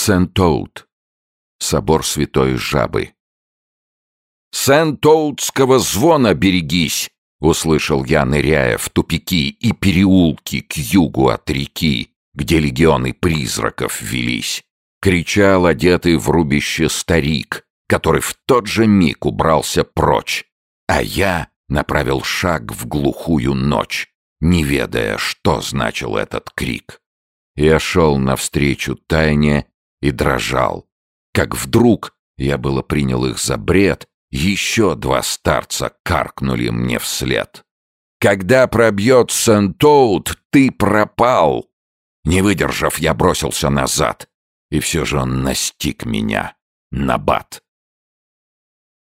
Сент-Оут. Собор Святой Жабы. «Сент-Оутского звона берегись!» — услышал я, ныряя в тупики и переулки к югу от реки, где легионы призраков велись. Кричал одетый в рубище старик, который в тот же миг убрался прочь, а я направил шаг в глухую ночь, не ведая, что значил этот крик. Я шел навстречу тайне и дрожал, как вдруг, я было принял их за бред, еще два старца каркнули мне вслед. «Когда пробьет Сент-Оут, ты пропал!» Не выдержав, я бросился назад, и все же он настиг меня, набат.